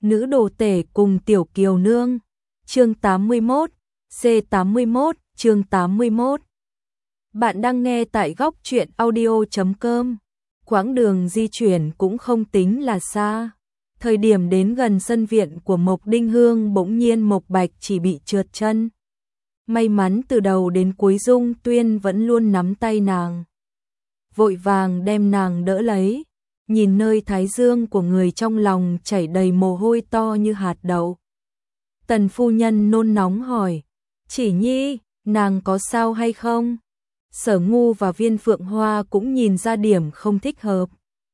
Nữ đồ tể cùng tiểu kiều nương. Chương 81, C81, chương 81. Bạn đang nghe tại góc truyện audio.com. Quãng đường di chuyển cũng không tính là xa. Thời điểm đến gần sân viện của Mộc Đinh Hương, bỗng nhiên Mộc Bạch chỉ bị trượt chân. May mắn từ đầu đến cuối Dung Tuyên vẫn luôn nắm tay nàng, vội vàng đem nàng đỡ lấy. Nhìn nơi thái dương của người, trong lòng chảy đầy mồ hôi to như hạt đậu. Tần phu nhân nôn nóng hỏi, Chỉ Nhi, nàng có sao hay không? Sở Ngu và Viên Phượng Hoa cũng nhìn ra điểm không thích hợp.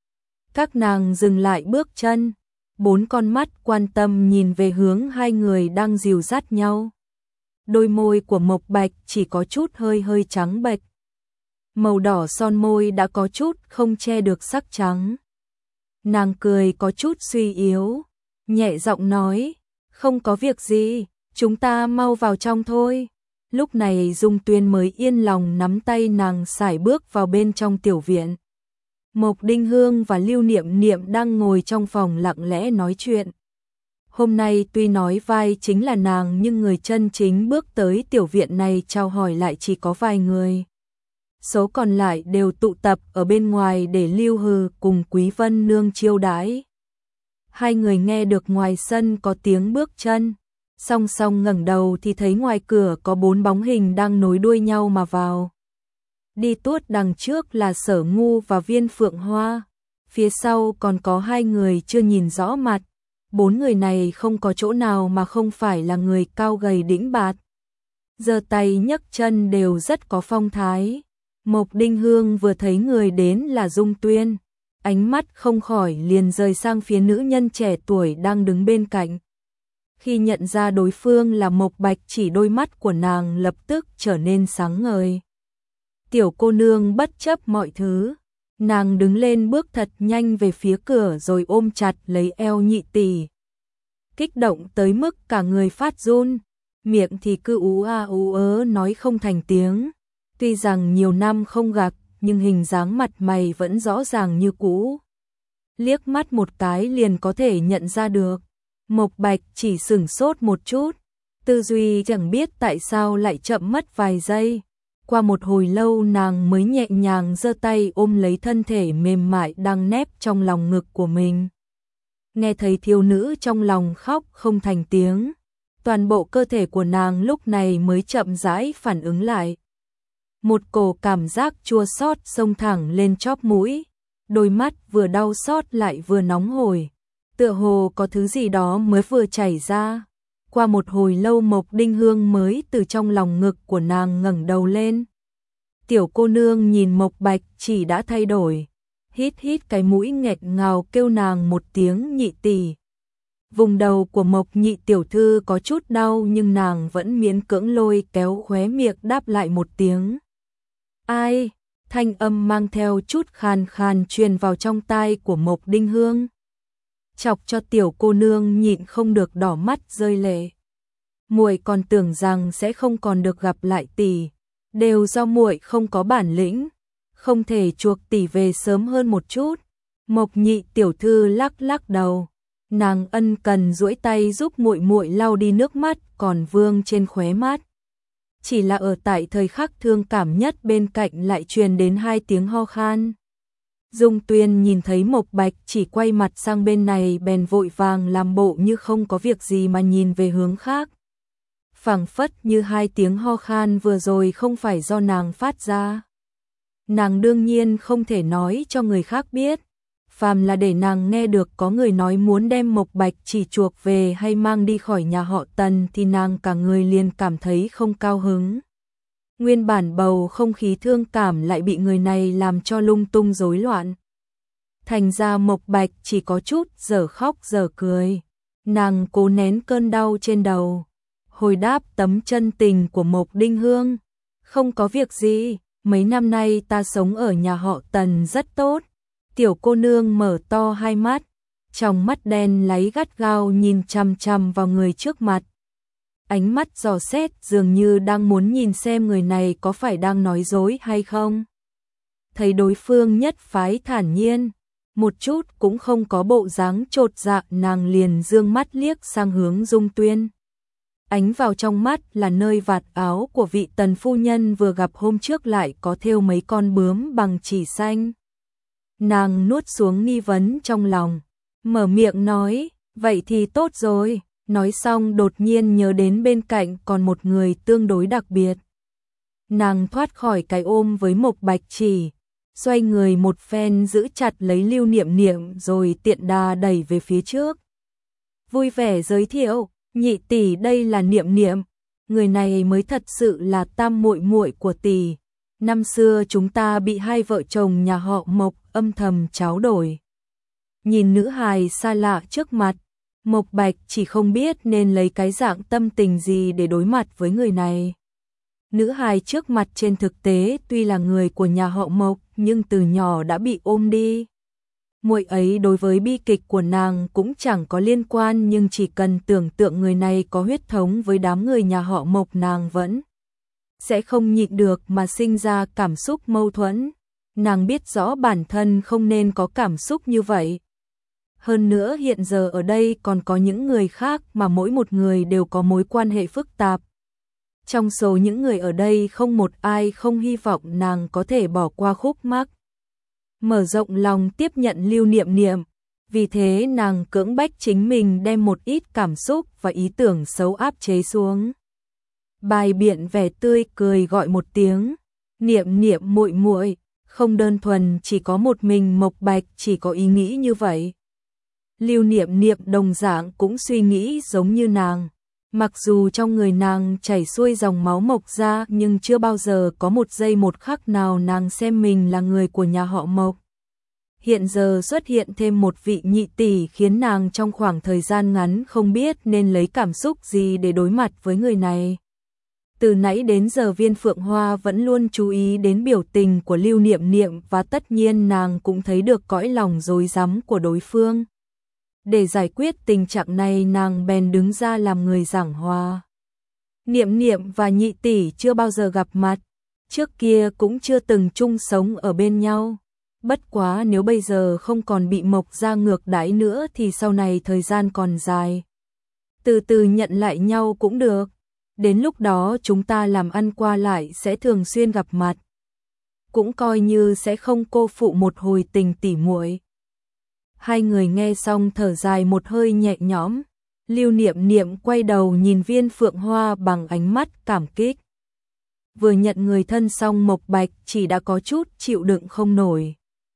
Các nàng dừng lại bước chân, bốn con mắt quan tâm nhìn về hướng hai người đang dìu dắt nhau. Đôi môi của Mộc Bạch chỉ có chút hơi hơi trắng bệch. Màu đỏ son môi đã có chút không che được sắc trắng. Nàng cười có chút suy yếu, nhẹ giọng nói, không có việc gì, chúng ta mau vào trong thôi. Lúc này Dung Tuyên mới yên lòng nắm tay nàng sải bước vào bên trong tiểu viện. Mộc Đinh Hương và Lưu Niệm Niệm đang ngồi trong phòng lặng lẽ nói chuyện. Hôm nay tuy nói vai chính là nàng, nhưng người chân chính bước tới tiểu viện này chào hỏi lại chỉ có vài người. Số còn lại đều tụ tập ở bên ngoài để Lưu Hừ cùng Quý Vân Nương chiêu đãi. Hai người nghe được ngoài sân có tiếng bước chân, song song ngẩng đầu thì thấy ngoài cửa có bốn bóng hình đang nối đuôi nhau mà vào. Đi tuốt đằng trước là Sở Ngu và Viên Phượng Hoa, phía sau còn có hai người chưa nhìn rõ mặt. Bốn người này không có chỗ nào mà không phải là người cao gầy đĩnh bạt, giơ tay nhấc chân đều rất có phong thái. Mộc Đinh Hương vừa thấy người đến là Dung Tuyên, ánh mắt không khỏi liền rời sang phía nữ nhân trẻ tuổi đang đứng bên cạnh. Khi nhận ra đối phương là Mộc Bạch, chỉ đôi mắt của nàng lập tức trở nên sáng ngời. Tiểu cô nương bất chấp mọi thứ, nàng đứng lên bước thật nhanh về phía cửa rồi ôm chặt lấy eo nhị tỷ. Kích động tới mức cả người phát run, miệng thì cứ ú a ú ớ nói không thành tiếng. Tuy rằng nhiều năm không gặp, nhưng hình dáng mặt mày vẫn rõ ràng như cũ. Liếc mắt một cái liền có thể nhận ra được. Mộc Bạch chỉ sửng sốt một chút, tư duy chẳng biết tại sao lại chậm mất vài giây. Qua một hồi lâu nàng mới nhẹ nhàng giơ tay ôm lấy thân thể mềm mại đang nép trong lòng ngực của mình. Nghe thấy thiếu nữ trong lòng khóc không thành tiếng, toàn bộ cơ thể của nàng lúc này mới chậm rãi phản ứng lại. Một cổ cảm giác chua xót xông thẳng lên chóp mũi, đôi mắt vừa đau xót lại vừa nóng hổi, tựa hồ có thứ gì đó mới vừa chảy ra. Qua một hồi lâu Mộc Đinh Hương mới từ trong lòng ngực của nàng ngẩng đầu lên. Tiểu cô nương nhìn Mộc Bạch chỉ đã thay đổi, hít hít cái mũi nghẹt ngào kêu nàng một tiếng nhị tỷ. Vùng đầu của Mộc nhị tiểu thư có chút đau nhưng nàng vẫn miễn cưỡng lôi kéo khóe miệng đáp lại một tiếng. Ai? Thanh âm mang theo chút khàn khàn truyền vào trong tai của Mộc Đinh Hương, chọc cho tiểu cô nương nhịn không được đỏ mắt rơi lệ. Muội còn tưởng rằng sẽ không còn được gặp lại tỷ, đều do muội không có bản lĩnh, không thể chuộc tỷ về sớm hơn một chút. Mộc nhị tiểu thư lắc lắc đầu, nàng ân cần duỗi tay giúp muội muội lau đi nước mắt còn vương trên khóe mắt. Chỉ là ở tại thời khắc thương cảm nhất bên cạnh lại truyền đến hai tiếng ho khan. Dung Tuyên nhìn thấy Mộc Bạch chỉ quay mặt sang bên này bèn vội vàng làm bộ như không có việc gì mà nhìn về hướng khác. Phảng phất như hai tiếng ho khan vừa rồi không phải do nàng phát ra. Nàng đương nhiên không thể nói cho người khác biết, phàm là để nàng nghe được có người nói muốn đem Mộc Bạch chỉ chuộc về hay mang đi khỏi nhà họ Tần thì nàng cả người liền cảm thấy không cao hứng. Nguyên bản bầu không khí thương cảm lại bị người này làm cho lung tung rối loạn. Thành ra Mộc Bạch chỉ có chút giờ khóc giờ cười. Nàng cố nén cơn đau trên đầu, hồi đáp tấm chân tình của Mộc Đinh Hương. Không có việc gì, mấy năm nay ta sống ở nhà họ Tần rất tốt. Tiểu cô nương mở to hai mắt, trong mắt đen láy gắt gao nhìn chằm chằm vào người trước mặt. Ánh mắt dò xét dường như đang muốn nhìn xem người này có phải đang nói dối hay không. Thấy đối phương nhất phái thản nhiên, một chút cũng không có bộ dáng chột dạ, nàng liền dương mắt liếc sang hướng Dung Tuyên. Ánh vào trong mắt là nơi vạt áo của vị tần phu nhân vừa gặp hôm trước lại có thêu mấy con bướm bằng chỉ xanh. Nàng nuốt xuống nghi vấn trong lòng, mở miệng nói, vậy thì tốt rồi, nói xong đột nhiên nhớ đến bên cạnh còn một người tương đối đặc biệt. Nàng thoát khỏi cái ôm với Mộc Bạch Chỉ, xoay người một phen giữ chặt lấy Lưu Niệm Niệm rồi tiện đà đẩy về phía trước. Vui vẻ giới thiệu, nhị tỷ đây là Niệm Niệm, người này mới thật sự là tam muội muội của tỷ. Năm xưa chúng ta bị hai vợ chồng nhà họ Mộc âm thầm tráo đổi. Nhìn nữ hài xa lạ trước mặt, Mộc Bạch chỉ không biết nên lấy cái dạng tâm tình gì để đối mặt với người này. Nữ hài trước mặt trên thực tế tuy là người của nhà họ Mộc nhưng từ nhỏ đã bị ôm đi. Muội ấy đối với bi kịch của nàng cũng chẳng có liên quan, nhưng chỉ cần tưởng tượng người này có huyết thống với đám người nhà họ Mộc nàng vẫn sẽ không nhịn được mà sinh ra cảm xúc mâu thuẫn. Nàng biết rõ bản thân không nên có cảm xúc như vậy. Hơn nữa hiện giờ ở đây còn có những người khác mà mỗi một người đều có mối quan hệ phức tạp. Trong số những người ở đây không một ai không hy vọng nàng có thể bỏ qua khúc mắc. Mở rộng lòng tiếp nhận Lưu Niệm Niệm, vì thế nàng cưỡng bách chính mình đem một ít cảm xúc và ý tưởng xấu áp chế xuống. Bài biện vẻ tươi cười gọi một tiếng, Niệm Niệm muội muội, không đơn thuần chỉ có một mình Mộc Bạch chỉ có ý nghĩ như vậy. Lưu Niệm Niệm đồng dạng cũng suy nghĩ giống như nàng. Mặc dù trong người nàng chảy xuôi dòng máu Mộc ra nhưng chưa bao giờ có một giây một khắc nào nàng xem mình là người của nhà họ Mộc. Hiện giờ xuất hiện thêm một vị nhị tỷ khiến nàng trong khoảng thời gian ngắn không biết nên lấy cảm xúc gì để đối mặt với người này. Từ nãy đến giờ Viên Phượng Hoa vẫn luôn chú ý đến biểu tình của Lưu Niệm Niệm và tất nhiên nàng cũng thấy được cõi lòng rối rắm của đối phương. Để giải quyết tình trạng này nàng bèn đứng ra làm người giảng hòa. Niệm Niệm và nhị tỷ chưa bao giờ gặp mặt, trước kia cũng chưa từng chung sống ở bên nhau. Bất quá nếu bây giờ không còn bị Mộc gia ngược đãi nữa thì sau này thời gian còn dài. Từ từ nhận lại nhau cũng được. Đến lúc đó chúng ta làm ăn qua lại sẽ thường xuyên gặp mặt. Cũng coi như sẽ không cô phụ một hồi tình tỉ muội. Hai người nghe xong thở dài một hơi nhẹ nhõm. Lưu Niệm Niệm quay đầu nhìn Viên Phượng Hoa bằng ánh mắt cảm kích. Vừa nhận người thân xong Mộc Bạch chỉ đã có chút chịu đựng không nổi.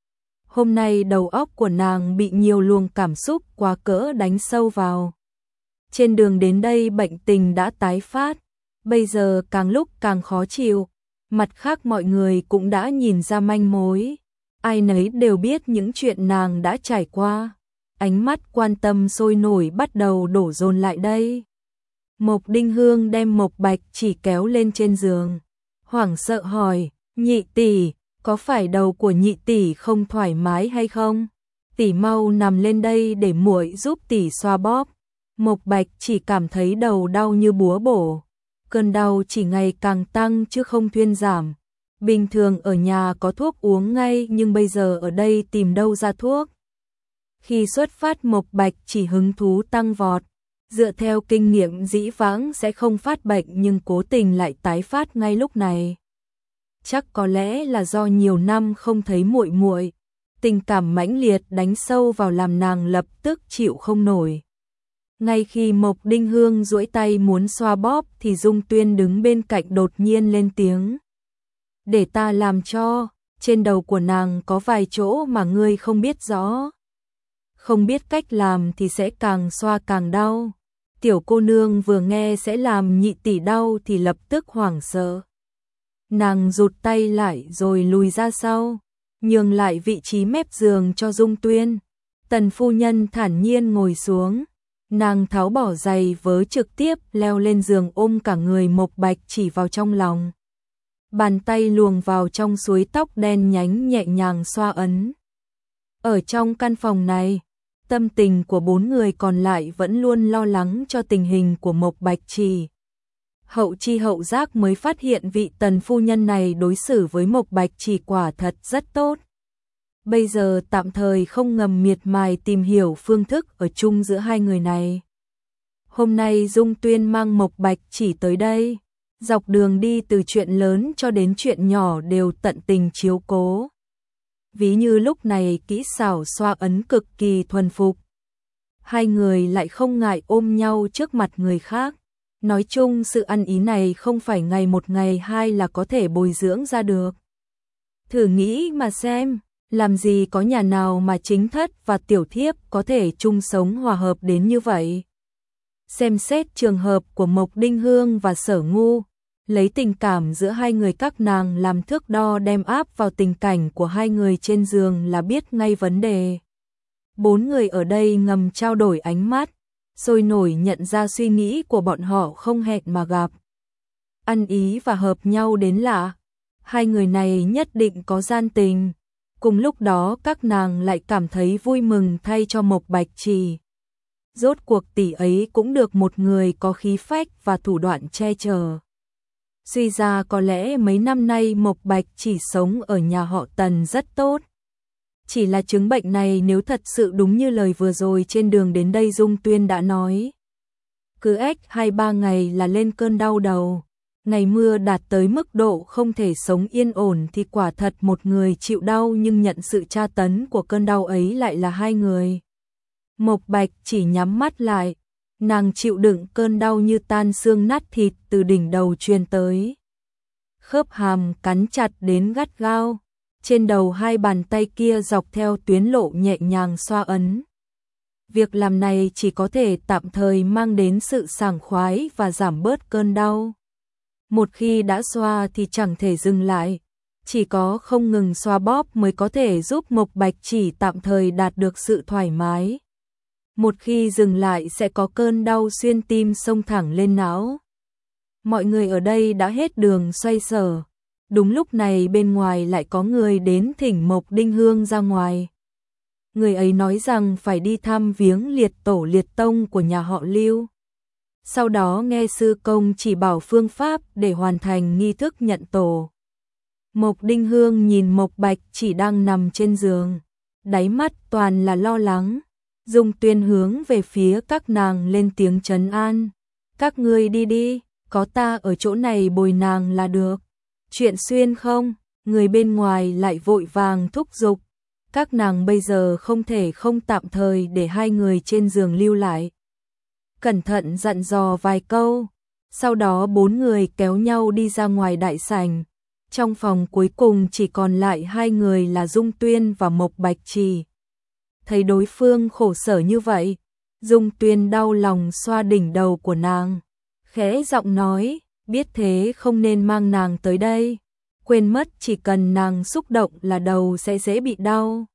Hôm nay đầu óc của nàng bị nhiều luồng cảm xúc quá cỡ đánh sâu vào. Trên đường đến đây bệnh tình đã tái phát, bây giờ càng lúc càng khó chịu. Mặt khác mọi người cũng đã nhìn ra manh mối. Ai nấy đều biết những chuyện nàng đã trải qua. Ánh mắt quan tâm sôi nổi bắt đầu đổ dồn lại đây. Mộc Đinh Hương đem Mộc Bạch chỉ kéo lên trên giường. Hoảng sợ hỏi, nhị tỷ, có phải đầu của nhị tỷ không thoải mái hay không? Tỷ mau nằm lên đây để muội giúp tỷ xoa bóp. Mộc Bạch chỉ cảm thấy đầu đau như búa bổ. Cơn đau chỉ ngày càng tăng chứ không thuyên giảm. Bình thường ở nhà có thuốc uống ngay nhưng bây giờ ở đây tìm đâu ra thuốc. Khi xuất phát Mộc Bạch chỉ hứng thú tăng vọt. Dựa theo kinh nghiệm dĩ vãng sẽ không phát bệnh nhưng cố tình lại tái phát ngay lúc này. Chắc có lẽ là do nhiều năm không thấy muội muội, tình cảm mãnh liệt đánh sâu vào làm nàng lập tức chịu không nổi. Ngay khi Mộc Đinh Hương duỗi tay muốn xoa bóp thì Dung Tuyên đứng bên cạnh đột nhiên lên tiếng. Để ta làm cho, trên đầu của nàng có vài chỗ mà ngươi không biết rõ. Không biết cách làm thì sẽ càng xoa càng đau. Tiểu cô nương vừa nghe sẽ làm nhị tỷ đau thì lập tức hoảng sợ. Nàng rụt tay lại rồi lùi ra sau, nhường lại vị trí mép giường cho Dung Tuyên. Tần phu nhân thản nhiên ngồi xuống, nàng tháo bỏ giày vớ trực tiếp leo lên giường ôm cả người Mộc Bạch chỉ vào trong lòng. Bàn tay luồn vào trong suối tóc đen nhánh nhẹ nhàng xoa ấn. Ở trong căn phòng này, tâm tình của bốn người còn lại vẫn luôn lo lắng cho tình hình của Mộc Bạch Chỉ. Hậu chi hậu giác mới phát hiện vị tần phu nhân này đối xử với Mộc Bạch Chỉ quả thật rất tốt. bây giờ tạm thời không ngầm miệt mài tìm hiểu phương thức ở chung giữa hai người này. Hôm nay Dung Tuyên mang Mộc Bạch chỉ tới đây, dọc đường đi từ chuyện lớn cho đến chuyện nhỏ đều tận tình chiếu cố. Ví như lúc này kỹ xảo xoa ấn cực kỳ thuần phục. Hai người lại không ngại ôm nhau trước mặt người khác. Nói chung sự ăn ý này không phải ngày một ngày hai là có thể bồi dưỡng ra được. Thử nghĩ mà xem, làm gì có nhà nào mà chính thất và tiểu thiếp có thể chung sống hòa hợp đến như vậy. Xem xét trường hợp của Mộc Đinh Hương và Sở Ngu, lấy tình cảm giữa hai người các nàng làm thước đo đem áp vào tình cảnh của hai người trên giường là biết ngay vấn đề. Bốn người ở đây ngầm trao đổi ánh mắt, sôi nổi nhận ra suy nghĩ của bọn họ không hẹn mà gặp. Ăn ý và hợp nhau đến lạ, hai người này nhất định có gian tình. Cùng lúc đó các nàng lại cảm thấy vui mừng thay cho Mộc Bạch Trì. Rốt cuộc tỷ ấy cũng được một người có khí phách và thủ đoạn che chở. Suy ra có lẽ mấy năm nay Mộc Bạch chỉ sống ở nhà họ Tần rất tốt. Chỉ là chứng bệnh này nếu thật sự đúng như lời vừa rồi trên đường đến đây Dung Tuyên đã nói. Cứ ếch 2-3 ngày là lên cơn đau đầu. Ngày mưa đạt tới mức độ không thể sống yên ổn thì quả thật một người chịu đau nhưng nhận sự tra tấn của cơn đau ấy lại là hai người. Mộc Bạch chỉ nhắm mắt lại, nàng chịu đựng cơn đau như tan xương nát thịt từ đỉnh đầu truyền tới. Khớp hàm cắn chặt đến gắt gao, trên đầu hai bàn tay kia dọc theo tuyến lộ nhẹ nhàng xoa ấn. Việc làm này chỉ có thể tạm thời mang đến sự sảng khoái và giảm bớt cơn đau. Một khi đã xoa thì chẳng thể dừng lại, chỉ có không ngừng xoa bóp mới có thể giúp Mộc Bạch chỉ tạm thời đạt được sự thoải mái. Một khi dừng lại sẽ có cơn đau xuyên tim xông thẳng lên não. Mọi người ở đây đã hết đường xoay sở. Đúng lúc này bên ngoài lại có người đến thỉnh Mộc Đinh Hương ra ngoài. Người ấy nói rằng phải đi thăm viếng liệt tổ liệt tông của nhà họ Lưu. Sau đó nghe sư công chỉ bảo phương pháp để hoàn thành nghi thức nhận tổ. Mộc Đinh Hương nhìn Mộc Bạch chỉ đang nằm trên giường, đáy mắt toàn là lo lắng. Dung Tuyên hướng về phía các nàng lên tiếng trấn an. Các ngươi đi đi, có ta ở chỗ này bồi nàng là được. Chuyện xuyên không, người bên ngoài lại vội vàng thúc giục. Các nàng bây giờ không thể không tạm thời để hai người trên giường lưu lại. Cẩn thận dặn dò vài câu, sau đó bốn người kéo nhau đi ra ngoài đại sảnh. Trong phòng cuối cùng chỉ còn lại hai người là Dung Tuyên và Mộc Bạch Trì. Thấy đối phương khổ sở như vậy, Dung Tuyên đau lòng xoa đỉnh đầu của nàng, khẽ giọng nói, biết thế không nên mang nàng tới đây, quên mất chỉ cần nàng xúc động là đầu sẽ dễ bị đau.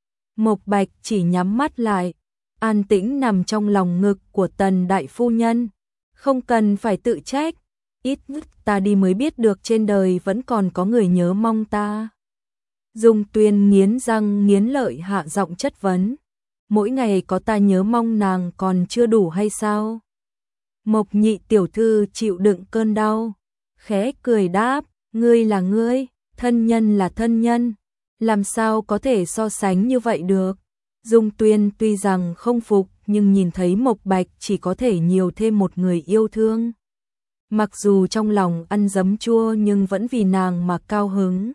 Mộc Bạch chỉ nhắm mắt lại, an tĩnh nằm trong lòng ngực của Tần đại phu nhân, không cần phải tự trách, ít nhất ta đi mới biết được trên đời vẫn còn có người nhớ mong ta. Dung Tuyên nghiến răng nghiến lợi hạ giọng chất vấn, mỗi ngày có ta nhớ mong nàng còn chưa đủ hay sao? Mộc nhị tiểu thư chịu đựng cơn đau, khẽ cười đáp, ngươi là ngươi, thân nhân là thân nhân, làm sao có thể so sánh như vậy được? Dung Tuyên tuy rằng không phục nhưng nhìn thấy Mộc Bạch chỉ có thể nhiều thêm một người yêu thương. Mặc dù trong lòng ăn giấm chua nhưng vẫn vì nàng mà cao hứng.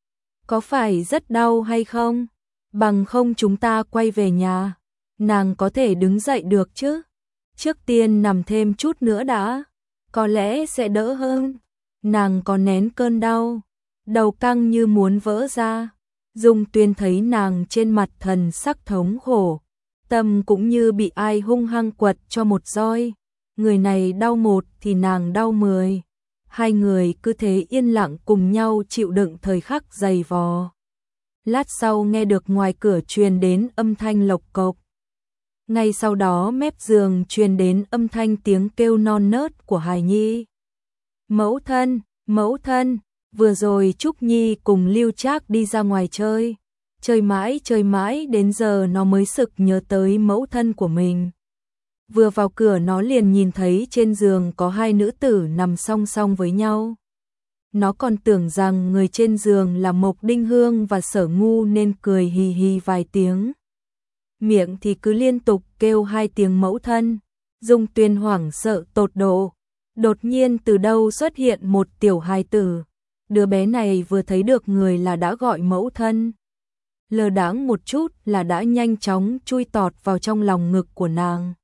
Có phải rất đau hay không? Bằng không chúng ta quay về nhà. Nàng có thể đứng dậy được chứ? Trước tiên nằm thêm chút nữa đã. Có lẽ sẽ đỡ hơn. Nàng có nén cơn đau. Đầu căng như muốn vỡ ra. Dung Tuyên thấy nàng trên mặt thần sắc thống khổ. Tâm cũng như bị ai hung hăng quật cho một roi. Người này đau một thì nàng đau 10. Hai người cứ thế yên lặng cùng nhau chịu đựng thời khắc dày vò. Lát sau nghe được ngoài cửa truyền đến âm thanh lộc cộc. Ngay sau đó mép giường truyền đến âm thanh tiếng kêu non nớt của hài nhi. Mẫu thân, vừa rồi Trúc Nhi cùng Lưu Trác đi ra ngoài chơi. Chơi mãi đến giờ nó mới sực nhớ tới mẫu thân của mình. Vừa vào cửa nó liền nhìn thấy trên giường có hai nữ tử nằm song song với nhau. Nó còn tưởng rằng người trên giường là Mộc Đinh Hương và Sở Ngu nên cười hì hì vài tiếng. Miệng thì cứ liên tục kêu 2 tiếng mẫu thân. Dung Tuyên hoảng sợ tột độ. Đột nhiên từ đâu xuất hiện một tiểu hài tử. Đứa bé này vừa thấy được người là đã gọi mẫu thân. Lờ đãng một chút là đã nhanh chóng chui tọt vào trong lòng ngực của nàng.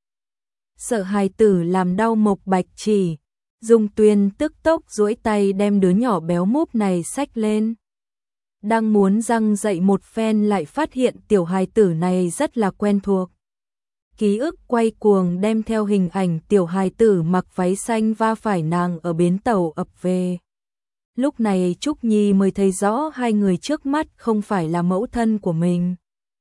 Sợ hài tử làm đau Mộc Bạch Chỉ. Dung Tuyên tức tốc duỗi tay đem đứa nhỏ béo múp này xách lên. Đang muốn giăng dậy một phen lại phát hiện tiểu hài tử này rất là quen thuộc. Ký ức quay cuồng đem theo hình ảnh tiểu hài tử mặc váy xanh va phải nàng ở bến tàu ập về. Lúc này Trúc Nhi mới thấy rõ hai người trước mắt không phải là mẫu thân của mình.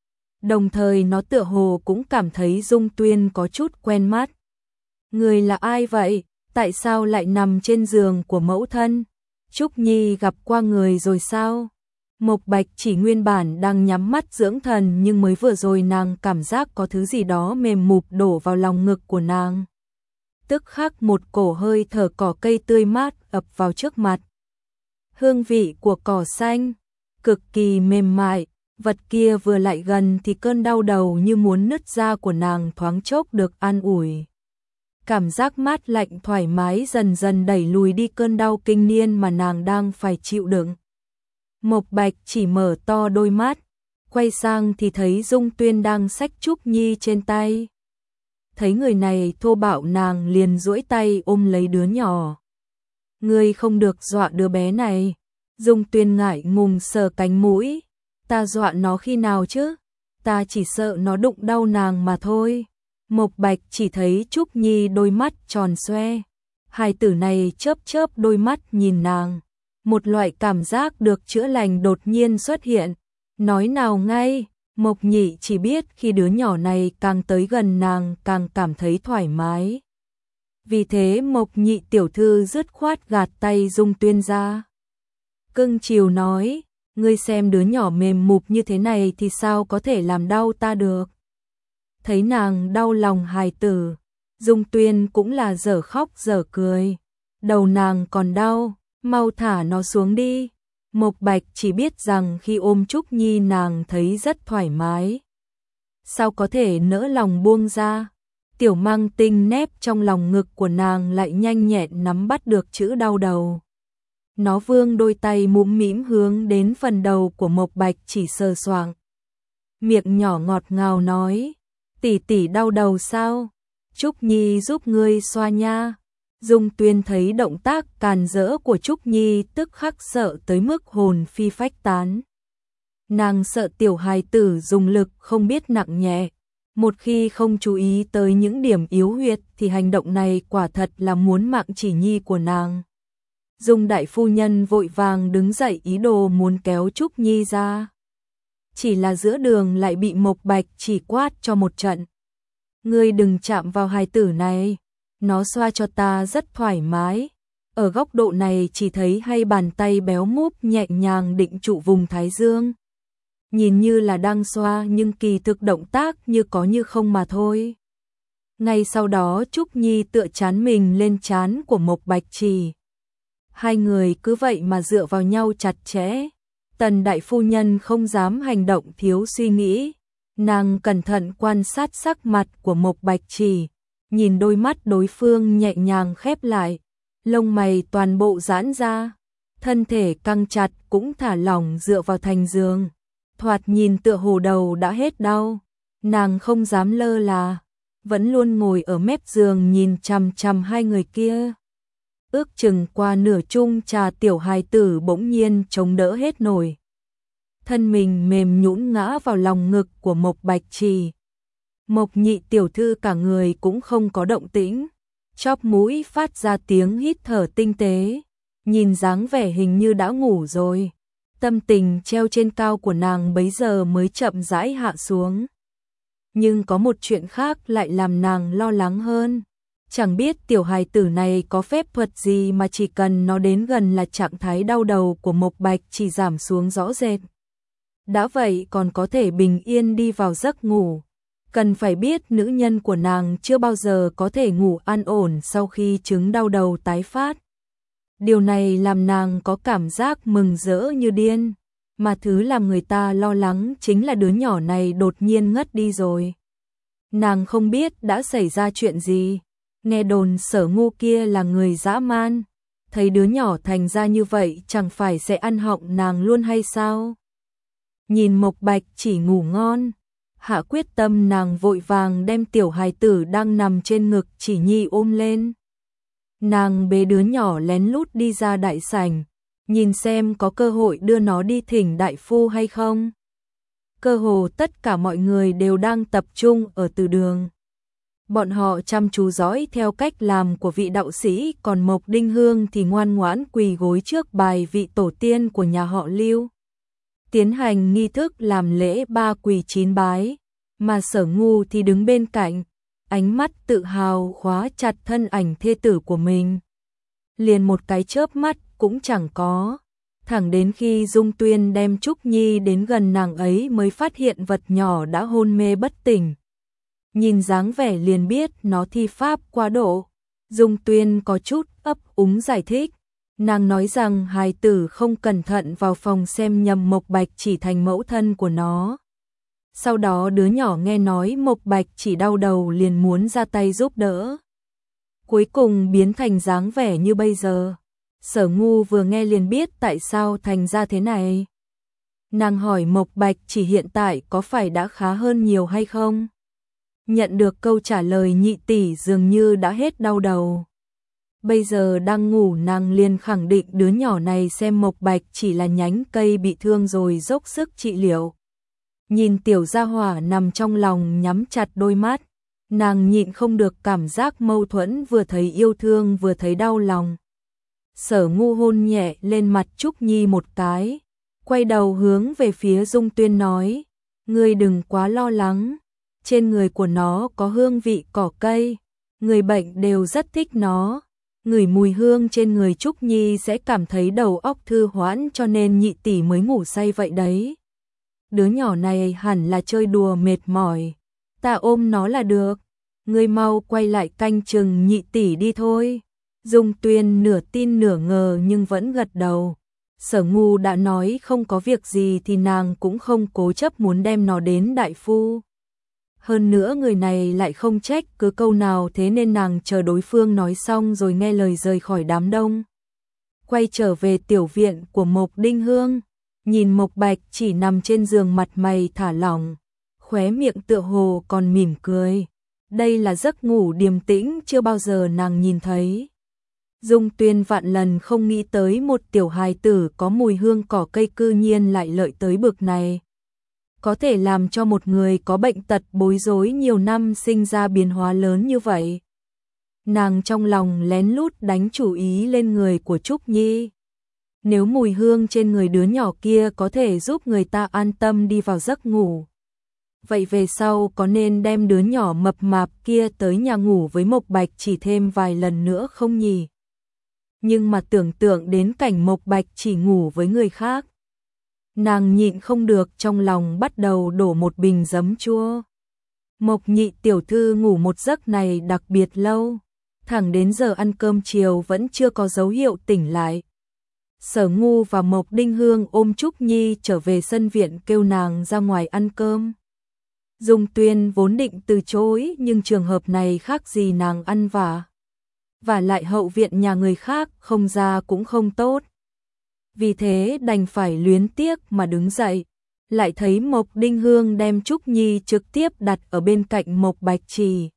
Đồng thời nó tựa hồ cũng cảm thấy Dung Tuyên có chút quen mắt. Người là ai vậy? Tại sao lại nằm trên giường của mẫu thân? Trúc Nhi gặp qua người rồi sao? Mộc Bạch Chỉ nguyên bản đang nhắm mắt dưỡng thần nhưng mới vừa rồi nàng cảm giác có thứ gì đó mềm mụp đổ vào lòng ngực của nàng. Tức khắc một cổ hơi thở cỏ cây tươi mát ập vào trước mặt. Hương vị của cỏ xanh, cực kỳ mềm mại, vật kia vừa lại gần thì cơn đau đầu như muốn nứt ra của nàng thoáng chốc được an ủi. Cảm giác mát lạnh thoải mái dần dần đẩy lùi đi cơn đau kinh niên mà nàng đang phải chịu đựng. Mộc Bạch Chỉ mở to đôi mắt, quay sang thì thấy Dung Tuyên đang xách Trúc Nhi trên tay. Thấy người này thô bạo nàng liền duỗi tay ôm lấy đứa nhỏ. Ngươi không được dọa đứa bé này. Dung Tuyên ngại ngùng sờ cánh mũi. Ta dọa nó khi nào chứ? Ta chỉ sợ nó đụng đau nàng mà thôi. Mộc Bạch Chỉ thấy Trúc Nhi đôi mắt tròn xoe. Hài tử này chớp chớp đôi mắt nhìn nàng. Một loại cảm giác được chữa lành đột nhiên xuất hiện. Nói nào ngay, Mộc Nhị chỉ biết khi đứa nhỏ này càng tới gần nàng càng cảm thấy thoải mái. Vì thế Mộc Nhị tiểu thư dứt khoát gạt tay Dung Tuyên ra. Cưng chiều nói, ngươi xem đứa nhỏ mềm mụp như thế này thì sao có thể làm đau ta được. Thấy nàng đau lòng hài tử, Dung Tuyên cũng là dở khóc dở cười. Đầu nàng còn đau, mau thả nó xuống đi. Mộc Bạch chỉ biết rằng khi ôm Trúc Nhi nàng thấy rất thoải mái. Sao có thể nỡ lòng buông ra. Tiểu Mang Tinh nép trong lòng ngực của nàng lại nhanh nhẹn nắm bắt được chữ đau đầu. Nó vươn đôi tay mũm mĩm hướng đến phần đầu của Mộc Bạch Chỉ sờ soạng. Miệng nhỏ ngọt ngào nói, tỷ tỷ đau đầu sao? Trúc Nhi giúp ngươi xoa nha. Dung Tuyên thấy động tác càn rỡ của Trúc Nhi tức khắc sợ tới mức hồn phi phách tán. Nàng sợ tiểu hài tử dùng lực không biết nặng nhẹ. Một khi không chú ý tới những điểm yếu huyệt thì hành động này quả thật là muốn mạng Chỉ Nhi của nàng. Dung đại phu nhân vội vàng đứng dậy ý đồ muốn kéo Trúc Nhi ra. Chỉ là giữa đường lại bị Mộc Bạch Chỉ quát cho một trận. Ngươi đừng chạm vào hài tử này, nó xoa cho ta rất thoải mái. Ở góc độ này chỉ thấy hai bàn tay béo múp nhẹ nhàng định trụ vùng thái dương. Nhìn như là đang xoa nhưng kỳ thực động tác như có như không mà thôi. Ngay sau đó Trúc Nhi tựa chán mình lên trán của Mộc Bạch Chỉ. Hai người cứ vậy mà dựa vào nhau chặt chẽ. Tần đại phu nhân không dám hành động thiếu suy nghĩ. Nàng cẩn thận quan sát sắc mặt của Mộc Bạch Chỉ, nhìn đôi mắt đối phương nhẹ nhàng khép lại, lông mày toàn bộ giãn ra, thân thể căng chặt cũng thả lỏng dựa vào thành giường. Thoạt nhìn tựa hồ đầu đã hết đau, nàng không dám lơ là, vẫn luôn ngồi ở mép giường nhìn chằm chằm hai người kia. Ước chừng qua nửa chung trà tiểu hài tử bỗng nhiên chống đỡ hết nổi. Thân mình mềm nhũn ngã vào lòng ngực của Mộc Bạch Chỉ. Mộc Nhị tiểu thư cả người cũng không có động tĩnh, chóp mũi phát ra tiếng hít thở tinh tế, nhìn dáng vẻ hình như đã ngủ rồi. Tâm tình treo trên cao của nàng bấy giờ mới chậm rãi hạ xuống. Nhưng có một chuyện khác lại làm nàng lo lắng hơn. Chẳng biết tiểu hài tử này có phép thuật gì mà chỉ cần nó đến gần là trạng thái đau đầu của Mộc Bạch Chỉ giảm xuống rõ rệt. Đã vậy còn có thể bình yên đi vào giấc ngủ. Cần phải biết nữ nhân của nàng chưa bao giờ có thể ngủ an ổn sau khi chứng đau đầu tái phát. Điều này làm nàng có cảm giác mừng rỡ như điên, mà thứ làm người ta lo lắng chính là đứa nhỏ này đột nhiên ngất đi rồi. Nàng không biết đã xảy ra chuyện gì, nghe đồn Sở Ngu kia là người dã man, thấy đứa nhỏ thành ra như vậy chẳng phải sẽ ăn họng nàng luôn hay sao? Nhìn Mộc Bạch chỉ ngủ ngon, hạ quyết tâm nàng vội vàng đem tiểu hài tử đang nằm trên ngực Chỉ Nhi ôm lên. Nàng bế đứa nhỏ lén lút đi ra đại sảnh, nhìn xem có cơ hội đưa nó đi thỉnh đại phu hay không. Cơ hồ tất cả mọi người đều đang tập trung ở từ đường. Bọn họ chăm chú dõi theo cách làm của vị đạo sĩ, còn Mộc Đinh Hương thì ngoan ngoãn quỳ gối trước bài vị tổ tiên của nhà họ Lưu, tiến hành nghi thức làm lễ 3 quỳ 9 bái, mà Sở Ngu thì đứng bên cạnh, ánh mắt tự hào khóa chặt thân ảnh thê tử của mình. Liền một cái chớp mắt cũng chẳng có, thẳng đến khi Dung Tuyên đem Trúc Nhi đến gần nàng ấy mới phát hiện vật nhỏ đã hôn mê bất tỉnh. Nhìn dáng vẻ liền biết nó thi pháp quá độ. Dung Tuyên có chút ấp úng giải thích. Nàng nói rằng hài tử không cẩn thận vào phòng xem nhầm Mộc Bạch chỉ thành mẫu thân của nó. Sau đó đứa nhỏ nghe nói Mộc Bạch chỉ đau đầu liền muốn ra tay giúp đỡ. Cuối cùng biến thành dáng vẻ như bây giờ. Sở Ngu vừa nghe liền biết tại sao thành ra thế này. Nàng hỏi Mộc Bạch chỉ hiện tại có phải đã khá hơn nhiều hay không? Nhận được câu trả lời nhị tỷ dường như đã hết đau đầu. Bây giờ đang ngủ, nàng liền khẳng định đứa nhỏ này xem Mộc Bạch chỉ là nhánh cây bị thương rồi dốc sức trị liệu. Nhìn tiểu gia hỏa nằm trong lòng nhắm chặt đôi mắt, nàng nhịn không được cảm giác mâu thuẫn, vừa thấy yêu thương vừa thấy đau lòng. Sở Ngu hôn nhẹ lên mặt Trúc Nhi một cái, quay đầu hướng về phía Dung Tuyên nói, ngươi đừng quá lo lắng, trên người của nó có hương vị cỏ cây, người bệnh đều rất thích nó, ngửi mùi hương trên người Trúc Nhi sẽ cảm thấy đầu óc thư hoãn, cho nên nhị tỷ mới ngủ say vậy đấy. Đứa nhỏ này hẳn là chơi đùa mệt mỏi, ta ôm nó là được, ngươi mau quay lại canh chừng nhị tỷ đi thôi. Dung Tuyên nửa tin nửa ngờ nhưng vẫn gật đầu. Sở Ngu đã nói không có việc gì thì nàng cũng không cố chấp muốn đem nó đến đại phu. Hơn nữa người này lại không trách cứ câu nào, thế nên nàng chờ đối phương nói xong rồi nghe lời rời khỏi đám đông. Quay trở về tiểu viện của Mộc Đinh Hương, nhìn Mộc Bạch chỉ nằm trên giường mặt mày thả lỏng, khóe miệng tựa hồ còn mỉm cười. Đây là giấc ngủ điềm tĩnh chưa bao giờ nàng nhìn thấy. Dung Tuyên vạn lần không nghĩ tới một tiểu hài tử có mùi hương cỏ cây cư nhiên lại lợi tới bực này. Có thể làm cho một người có bệnh tật bối rối nhiều năm sinh ra biến hóa lớn như vậy. Nàng trong lòng lén lút đánh chủ ý lên người của Trúc Nhi. Nếu mùi hương trên người đứa nhỏ kia có thể giúp người ta an tâm đi vào giấc ngủ, vậy về sau có nên đem đứa nhỏ mập mạp kia tới nhà ngủ với Mộc Bạch chỉ thêm vài lần nữa không nhỉ? Nhưng mà tưởng tượng đến cảnh Mộc Bạch chỉ ngủ với người khác, nàng nhịn không được, trong lòng bắt đầu đổ một bình giấm chua. Mộc nhị tiểu thư ngủ một giấc này đặc biệt lâu, thẳng đến giờ ăn cơm chiều vẫn chưa có dấu hiệu tỉnh lại. Sở Ngu và Mộc Đinh Hương ôm Trúc Nhi trở về sân viện kêu nàng ra ngoài ăn cơm. Dung Tuyên vốn định từ chối nhưng trường hợp này khác gì nàng ăn vạ. Và lại hậu viện nhà người khác không ra cũng không tốt. Vì thế đành phải luyến tiếc mà đứng dậy. Lại thấy Mộc Đinh Hương đem Trúc Nhi trực tiếp đặt ở bên cạnh Mộc Bạch Trì.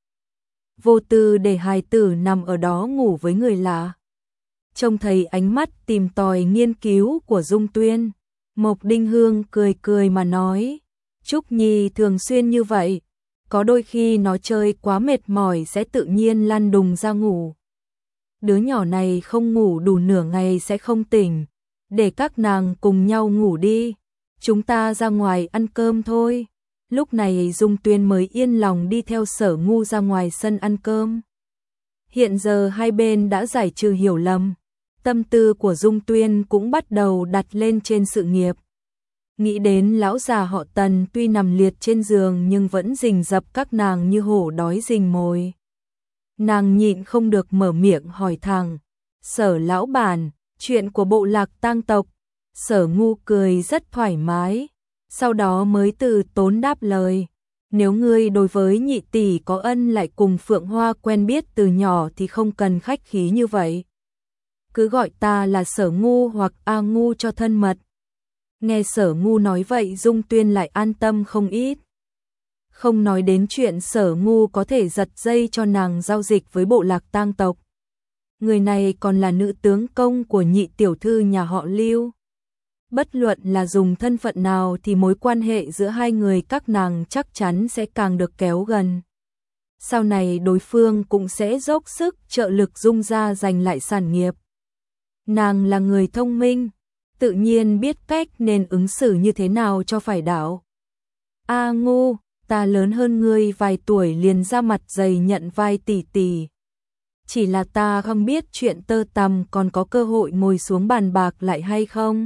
Vô tư để hài tử nằm ở đó ngủ với người lạ. Trông thấy ánh mắt tìm tòi nghiên cứu của Dung Tuyên, Mộc Đinh Hương cười cười mà nói, Trúc Nhi thường xuyên như vậy, có đôi khi nó chơi quá mệt mỏi sẽ tự nhiên lăn đùng ra ngủ. Đứa nhỏ này không ngủ đủ nửa ngày sẽ không tỉnh, để các nàng cùng nhau ngủ đi, chúng ta ra ngoài ăn cơm thôi. Lúc này Dung Tuyên mới yên lòng đi theo Sở Ngu ra ngoài sân ăn cơm. Hiện giờ hai bên đã giải trừ hiểu lầm, tâm tư của Dung Tuyên cũng bắt đầu đặt lên trên sự nghiệp. Nghĩ đến lão già họ Tần tuy nằm liệt trên giường nhưng vẫn rình rập các nàng như hổ đói rình mồi. Nàng nhịn không được mở miệng hỏi thẳng, Sở lão bản, chuyện của bộ lạc tang tộc. Sở Ngu cười rất thoải mái, sau đó mới từ tốn đáp lời. Nếu ngươi đối với nhị tỷ có ân lại cùng Phượng Hoa quen biết từ nhỏ thì không cần khách khí như vậy. Cứ gọi ta là Sở Ngu hoặc A Ngu cho thân mật. Nghe Sở Ngu nói vậy Dung Tuyên lại an tâm không ít. Không nói đến chuyện Sở Ngu có thể giật dây cho nàng giao dịch với bộ lạc tang tộc. Người này còn là nữ tướng công của nhị tiểu thư nhà họ Lưu. Bất luận là dùng thân phận nào thì mối quan hệ giữa hai người các nàng chắc chắn sẽ càng được kéo gần. Sau này đối phương cũng sẽ dốc sức trợ lực Dung gia giành lại sản nghiệp. Nàng là người thông minh, tự nhiên biết cách nên ứng xử như thế nào cho phải đạo. A Ngu, ta lớn hơn ngươi vài tuổi liền ra mặt dày nhận vai tỷ tỷ. Chỉ là ta không biết chuyện tơ tằm còn có cơ hội ngồi xuống bàn bạc lại hay không.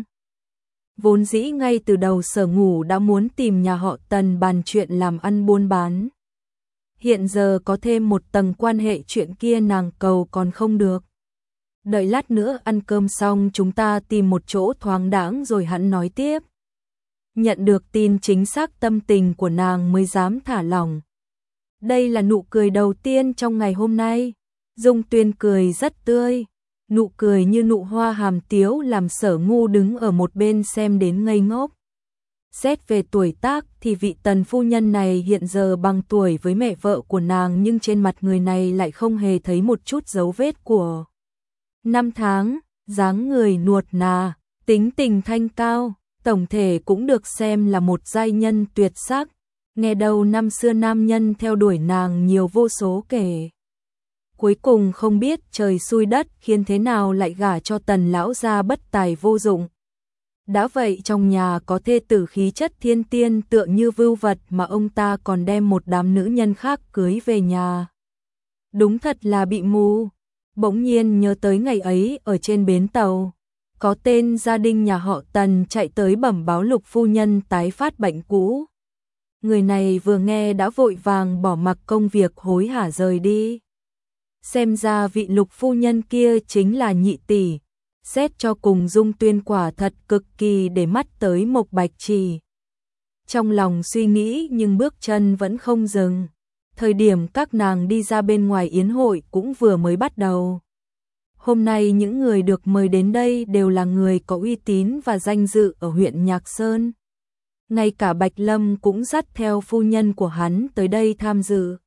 Vốn dĩ ngay từ đầu Sở Ngũ đã muốn tìm nhà họ Tần bàn chuyện làm ăn buôn bán. Hiện giờ có thêm một tầng quan hệ chuyện kia nàng cầu còn không được. Đợi lát nữa ăn cơm xong chúng ta tìm một chỗ thoáng đãng rồi hắn nói tiếp. Nhận được tin chính xác tâm tình của nàng mới dám thả lỏng. Đây là nụ cười đầu tiên trong ngày hôm nay. Dung Tuyên cười rất tươi. Nụ cười như nụ hoa hàm tiếu làm Sở Ngu đứng ở một bên xem đến ngây ngốc. Xét về tuổi tác thì vị Tần phu nhân này hiện giờ bằng tuổi với mẹ vợ của nàng nhưng trên mặt người này lại không hề thấy một chút dấu vết của năm tháng, dáng người nuột nà, tính tình thanh cao, tổng thể cũng được xem là một giai nhân tuyệt sắc. Nghe đầu năm xưa nam nhân theo đuổi nàng nhiều vô số kể. Cuối cùng không biết trời xui đất khiến thế nào lại gả cho Tần lão gia bất tài vô dụng. Đã vậy trong nhà có thê tử khí chất thiên tiên tựa như vưu vật mà ông ta còn đem một đám nữ nhân khác cưới về nhà. Đúng thật là bị mù. Bỗng nhiên nhớ tới ngày ấy ở trên bến tàu. Có tên gia đình nhà họ Tần chạy tới bẩm báo Lục phu nhân tái phát bệnh cũ. Người này vừa nghe đã vội vàng bỏ mặc công việc hối hả rời đi. Xem ra vị Lục phu nhân kia chính là nhị tỷ. Xét cho cùng Dung Tuyên quả thật cực kỳ để mắt tới Mộc Bạch Trì. Trong lòng suy nghĩ nhưng bước chân vẫn không dừng. Thời điểm các nàng đi ra bên ngoài yến hội cũng vừa mới bắt đầu. Hôm nay những người được mời đến đây đều là người có uy tín và danh dự ở huyện Nhạc Sơn. Ngay cả Bạch Lâm cũng dắt theo phu nhân của hắn tới đây tham dự.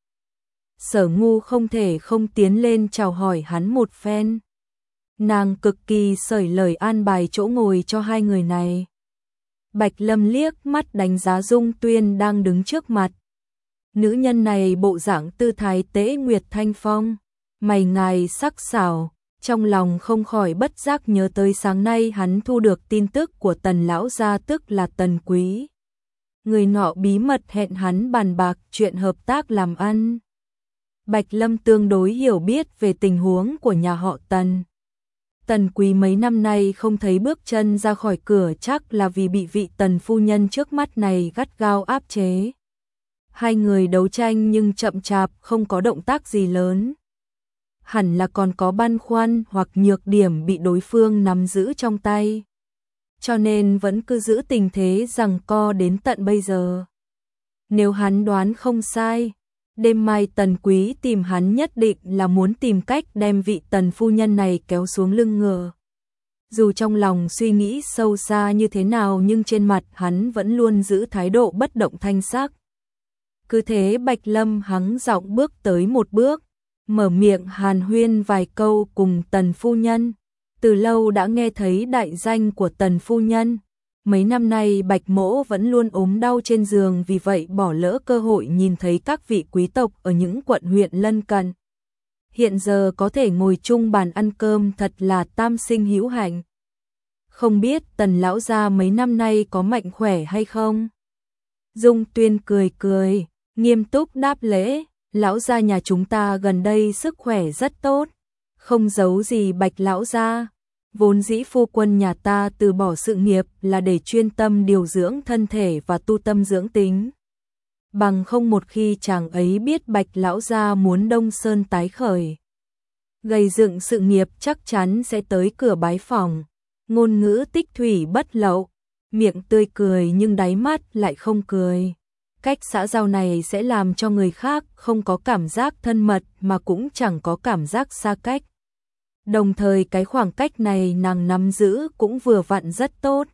Sở Ngu không thể không tiến lên chào hỏi hắn một phen. Nàng cực kỳ xởi lời an bài chỗ ngồi cho hai người này. Bạch Lâm liếc mắt đánh giá Dung Tuyên đang đứng trước mặt. Nữ nhân này bộ dạng tư thái tế nguyệt thanh phong, mày ngài sắc sảo, trong lòng không khỏi bất giác nhớ tới sáng nay hắn thu được tin tức của Tần lão gia tức là Tần Quý. Người nọ bí mật hẹn hắn bàn bạc chuyện hợp tác làm ăn. Bạch Lâm tương đối hiểu biết về tình huống của nhà họ Tần. Tần Quý mấy năm nay không thấy bước chân ra khỏi cửa chắc là vì bị vị Tần phu nhân trước mắt này gắt gao áp chế. Hai người đấu tranh nhưng chậm chạp không có động tác gì lớn. Hẳn là còn có băn khoăn hoặc nhược điểm bị đối phương nắm giữ trong tay. Cho nên vẫn cứ giữ tình thế giằng co đến tận bây giờ. Nếu hắn đoán không sai, đêm mai Tần Quý tìm hắn nhất định là muốn tìm cách đem vị Tần phu nhân này kéo xuống lưng ngựa. Dù trong lòng suy nghĩ sâu xa như thế nào nhưng trên mặt hắn vẫn luôn giữ thái độ bất động thanh sắc. Cứ thế Bạch Lâm hắng giọng bước tới một bước, mở miệng hàn huyên vài câu cùng Tần phu nhân. Từ lâu đã nghe thấy đại danh của Tần phu nhân. Mấy năm nay Bạch Mỗ vẫn luôn ốm đau trên giường vì vậy bỏ lỡ cơ hội nhìn thấy các vị quý tộc ở những quận huyện lân cận. Hiện giờ có thể ngồi chung bàn ăn cơm thật là tam sinh hữu hạnh. Không biết Tần lão gia mấy năm nay có mạnh khỏe hay không? Dung Tuyên cười cười, nghiêm túc đáp lễ, lão gia nhà chúng ta gần đây sức khỏe rất tốt, không giấu gì Bạch lão gia. Vốn dĩ phu quân nhà ta từ bỏ sự nghiệp là để chuyên tâm điều dưỡng thân thể và tu tâm dưỡng tính. Bằng không một khi chàng ấy biết Bạch lão gia muốn Đông Sơn tái khởi, Gầy dựng sự nghiệp chắc chắn sẽ tới cửa bái phỏng. Ngôn ngữ tích thủy bất lậu, miệng tươi cười nhưng đáy mắt lại không cười. Cách xã giao này sẽ làm cho người khác không có cảm giác thân mật mà cũng chẳng có cảm giác xa cách. Đồng thời cái khoảng cách này nàng nắm giữ cũng vừa vặn rất tốt.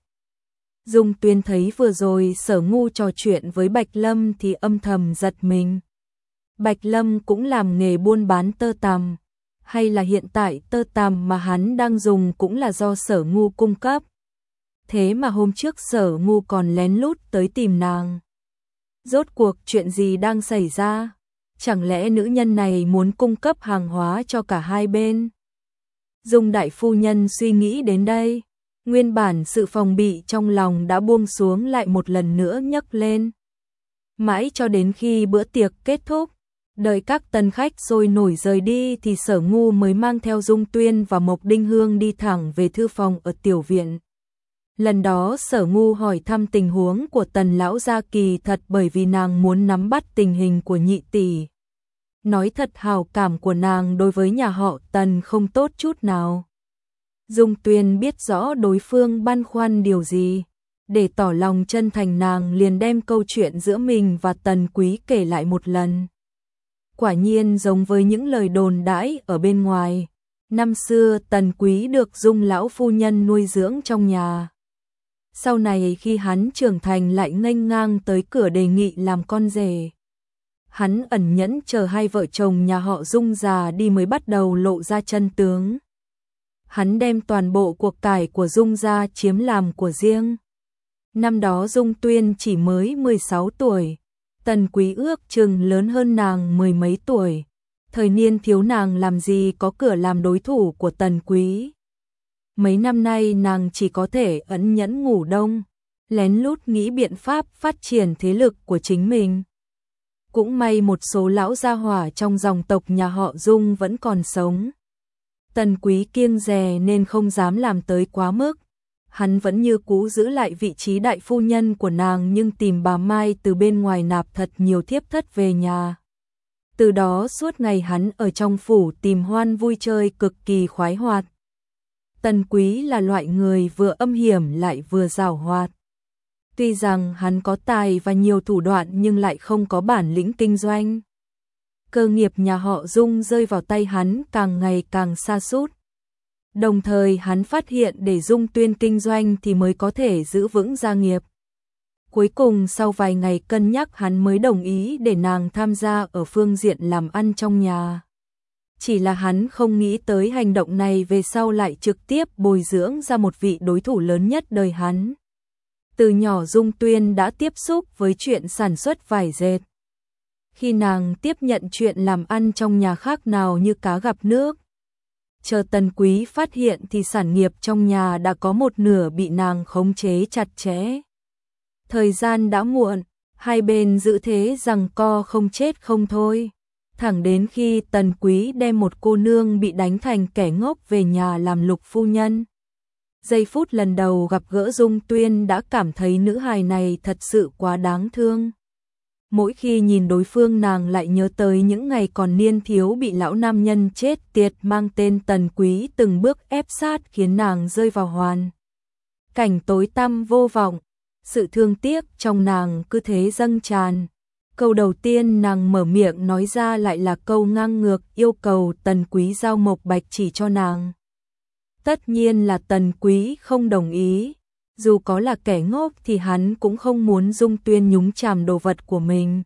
Dung Tuyên thấy vừa rồi Sở Ngu trò chuyện với Bạch Lâm thì âm thầm giật mình. Bạch Lâm cũng làm nghề buôn bán tơ tằm, hay là hiện tại tơ tằm mà hắn đang dùng cũng là do Sở Ngu cung cấp. Thế mà hôm trước Sở Ngu còn lén lút tới tìm nàng. Rốt cuộc chuyện gì đang xảy ra? Chẳng lẽ nữ nhân này muốn cung cấp hàng hóa cho cả hai bên? Dung đại phu nhân suy nghĩ đến đây, nguyên bản sự phòng bị trong lòng đã buông xuống lại một lần nữa nhấc lên. Mãi cho đến khi bữa tiệc kết thúc, đợi các tân khách sôi nổi rời đi thì Sở Ngu mới mang theo Dung Tuyên và Mộc Đinh Hương đi thẳng về thư phòng ở tiểu viện. Lần đó Sở Ngu hỏi thăm tình huống của Tần lão gia kỳ thật bởi vì nàng muốn nắm bắt tình hình của nhị tỷ. Nói thật hảo cảm của nàng đối với nhà họ Tần không tốt chút nào. Dung Tuyên biết rõ đối phương băn khoăn điều gì. Để tỏ lòng chân thành nàng liền đem câu chuyện giữa mình và Tần Quý kể lại một lần. Quả nhiên giống với những lời đồn đãi ở bên ngoài. Năm xưa Tần Quý được Dung lão phu nhân nuôi dưỡng trong nhà. Sau này khi hắn trưởng thành lại nghênh ngang tới cửa đề nghị làm con rể. Hắn ẩn nhẫn chờ hai vợ chồng nhà họ Dung già đi mới bắt đầu lộ ra chân tướng. Hắn đem toàn bộ cuộc cải của Dung gia chiếm làm của riêng. Năm đó Dung Tuyên chỉ mới 16 tuổi, Tần Quý ước chừng lớn hơn nàng mười mấy tuổi. Thời niên thiếu nàng làm gì có cửa làm đối thủ của Tần Quý. Mấy năm nay nàng chỉ có thể ẩn nhẫn ngủ đông, lén lút nghĩ biện pháp phát triển thế lực của chính mình. Cũng may một số lão gia hỏa trong dòng tộc nhà họ Dung vẫn còn sống. Tần Quý kiêng dè nên không dám làm tới quá mức. Hắn vẫn như cũ giữ lại vị trí đại phu nhân của nàng nhưng tìm bà Mai từ bên ngoài nạp thật nhiều thiếp thất về nhà. Từ đó suốt ngày hắn ở trong phủ tìm hoan vui chơi cực kỳ khoái hoạt. Tần Quý là loại người vừa âm hiểm lại vừa giàu hoạt. Tuy rằng hắn có tài và nhiều thủ đoạn nhưng lại không có bản lĩnh kinh doanh. Cơ nghiệp nhà họ Dung rơi vào tay hắn càng ngày càng sa sút. Đồng thời hắn phát hiện để Dung Tuyên kinh doanh thì mới có thể giữ vững gia nghiệp. Cuối cùng sau vài ngày cân nhắc hắn mới đồng ý để nàng tham gia ở phương diện làm ăn trong nhà. Chỉ là hắn không nghĩ tới hành động này về sau lại trực tiếp bồi dưỡng ra một vị đối thủ lớn nhất đời hắn. Từ nhỏ Dung Tuyên đã tiếp xúc với chuyện sản xuất vải dệt. Khi nàng tiếp nhận chuyện làm ăn trong nhà khác nào như cá gặp nước. Chờ Tần Quý phát hiện thì sản nghiệp trong nhà đã có một nửa bị nàng khống chế chặt chẽ. Thời gian đã muộn, hai bên giữ thế giằng co không chết không thôi. Thẳng đến khi Tần Quý đem một cô nương bị đánh thành kẻ ngốc về nhà làm lục phu nhân. Giây phút lần đầu gặp gỡ Dung Tuyên đã cảm thấy nữ hài này thật sự quá đáng thương. Mỗi khi nhìn đối phương nàng lại nhớ tới những ngày còn niên thiếu bị lão nam nhân chết tiệt mang tên Tần Quý từng bước ép sát khiến nàng rơi vào hoàn cảnh tối tăm vô vọng. Sự thương tiếc trong nàng cứ thế dâng tràn. Câu đầu tiên nàng mở miệng nói ra lại là câu ngang ngược yêu cầu Tần Quý giao mộc bạch chỉ cho nàng. Tất nhiên là Tần Quý không đồng ý. Dù có là kẻ ngốc thì hắn cũng không muốn Dung Tuyên nhúng chàm đồ vật của mình.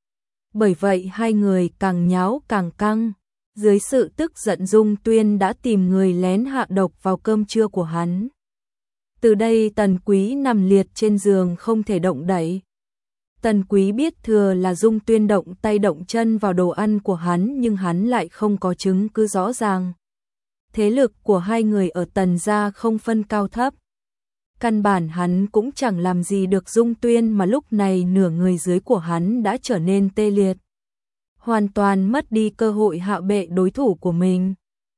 Bởi vậy hai người càng nháo càng căng. Dưới sự tức giận Dung Tuyên đã tìm người lén hạ độc vào cơm trưa của hắn. Từ đây Tần Quý nằm liệt trên giường không thể động đậy. Tần Quý biết thừa là Dung Tuyên động tay động chân vào đồ ăn của hắn nhưng hắn lại không có chứng cứ rõ ràng. Thế lực của hai người ở Tần gia không phân cao thấp. Căn bản hắn cũng chẳng làm gì được Dung Tuyên mà lúc này nửa người dưới của hắn đã trở nên tê liệt. Hoàn toàn mất đi cơ hội hạ bệ đối thủ của mình.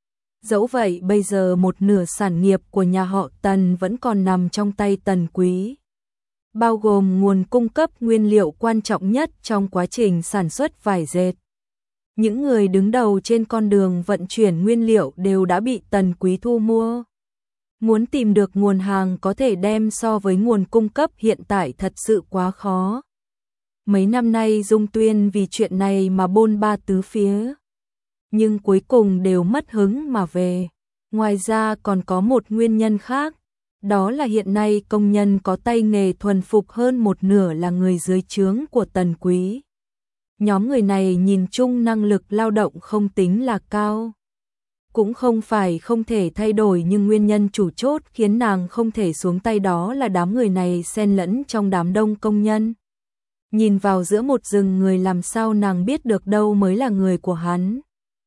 Dẫu vậy bây giờ một nửa sản nghiệp của nhà họ Tần vẫn còn nằm trong tay Tần Quý. Bao gồm nguồn cung cấp nguyên liệu quan trọng nhất trong quá trình sản xuất vải dệt. Những người đứng đầu trên con đường vận chuyển nguyên liệu đều đã bị Tần Quý thu mua. Muốn tìm được nguồn hàng có thể đem so với nguồn cung cấp hiện tại thật sự quá khó. Mấy năm nay Dung Tuyên vì chuyện này mà bôn ba tứ phía. Nhưng cuối cùng đều mất hứng mà về. Ngoài ra còn có một nguyên nhân khác. Đó là hiện nay công nhân có tay nghề thuần phục hơn một nửa là người dưới trướng của Tần Quý. Nhóm người này nhìn chung năng lực lao động không tính là cao. Cũng không phải không thể thay đổi nhưng nguyên nhân chủ chốt khiến nàng không thể xuống tay đó là đám người này xen lẫn trong đám đông công nhân. Nhìn vào giữa một rừng người làm sao nàng biết được đâu mới là người của hắn.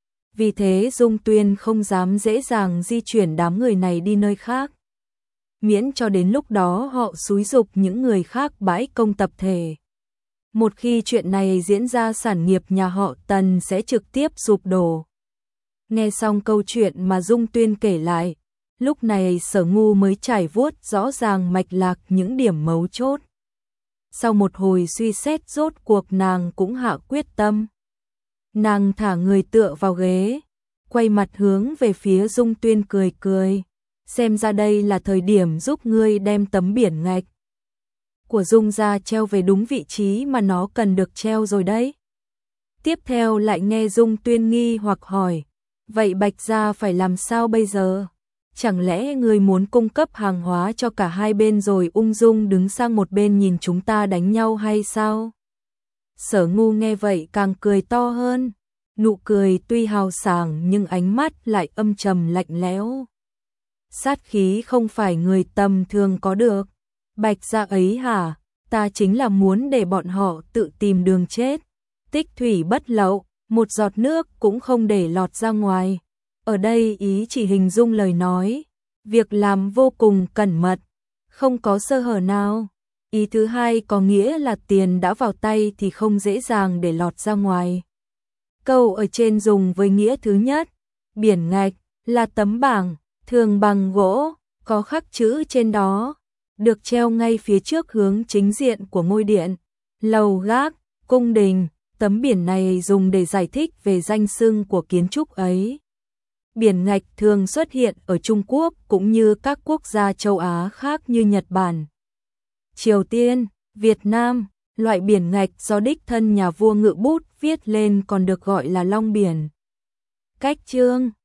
Vì thế Dung Tuyên không dám dễ dàng di chuyển đám người này đi nơi khác. Miễn cho đến lúc đó họ xúi giục những người khác bãi công tập thể. Một khi chuyện này diễn ra sản nghiệp nhà họ Tần sẽ trực tiếp sụp đổ. Nghe xong câu chuyện mà Dung Tuyên kể lại, lúc này Sở Ngu mới trải vuốt rõ ràng mạch lạc những điểm mấu chốt. Sau một hồi suy xét rốt cuộc nàng cũng hạ quyết tâm. Nàng thả người tựa vào ghế, quay mặt hướng về phía Dung Tuyên cười cười. Xem ra đây là thời điểm giúp ngươi đem tấm biển ngạch của Dung gia treo về đúng vị trí mà nó cần được treo rồi đấy. Tiếp theo lại nghe Dung Tuyên nghi hoặc hỏi, vậy Bạch gia phải làm sao bây giờ? Chẳng lẽ ngươi muốn cung cấp hàng hóa cho cả hai bên rồi ung dung đứng sang một bên nhìn chúng ta đánh nhau hay sao? Sở Ngu nghe vậy càng cười to hơn, nụ cười tuy hào sảng nhưng ánh mắt lại âm trầm lạnh lẽo. Sát khí không phải người tầm thường có được. Bạch gia ấy hả? Ta chính là muốn để bọn họ tự tìm đường chết. Tích thủy bất lậu, một giọt nước cũng không để lọt ra ngoài. Ở đây ý chỉ hình dung lời nói, việc làm vô cùng cẩn mật, không có sơ hở nào. Ý thứ hai có nghĩa là tiền đã vào tay thì không dễ dàng để lọt ra ngoài. Câu ở trên dùng với nghĩa thứ nhất, biển ngạch, là tấm bảng, thường bằng gỗ, có khắc chữ trên đó, được treo ngay phía trước hướng chính diện của ngôi điện, lầu gác, cung đình. Tấm biển này dùng để giải thích về danh xưng của kiến trúc ấy. Biển ngạch thường xuất hiện ở Trung Quốc cũng như các quốc gia châu Á khác như Nhật Bản, Triều Tiên, Việt Nam. Loại biển ngạch do đích thân nhà vua ngự bút viết lên còn được gọi là long biển. Cách chương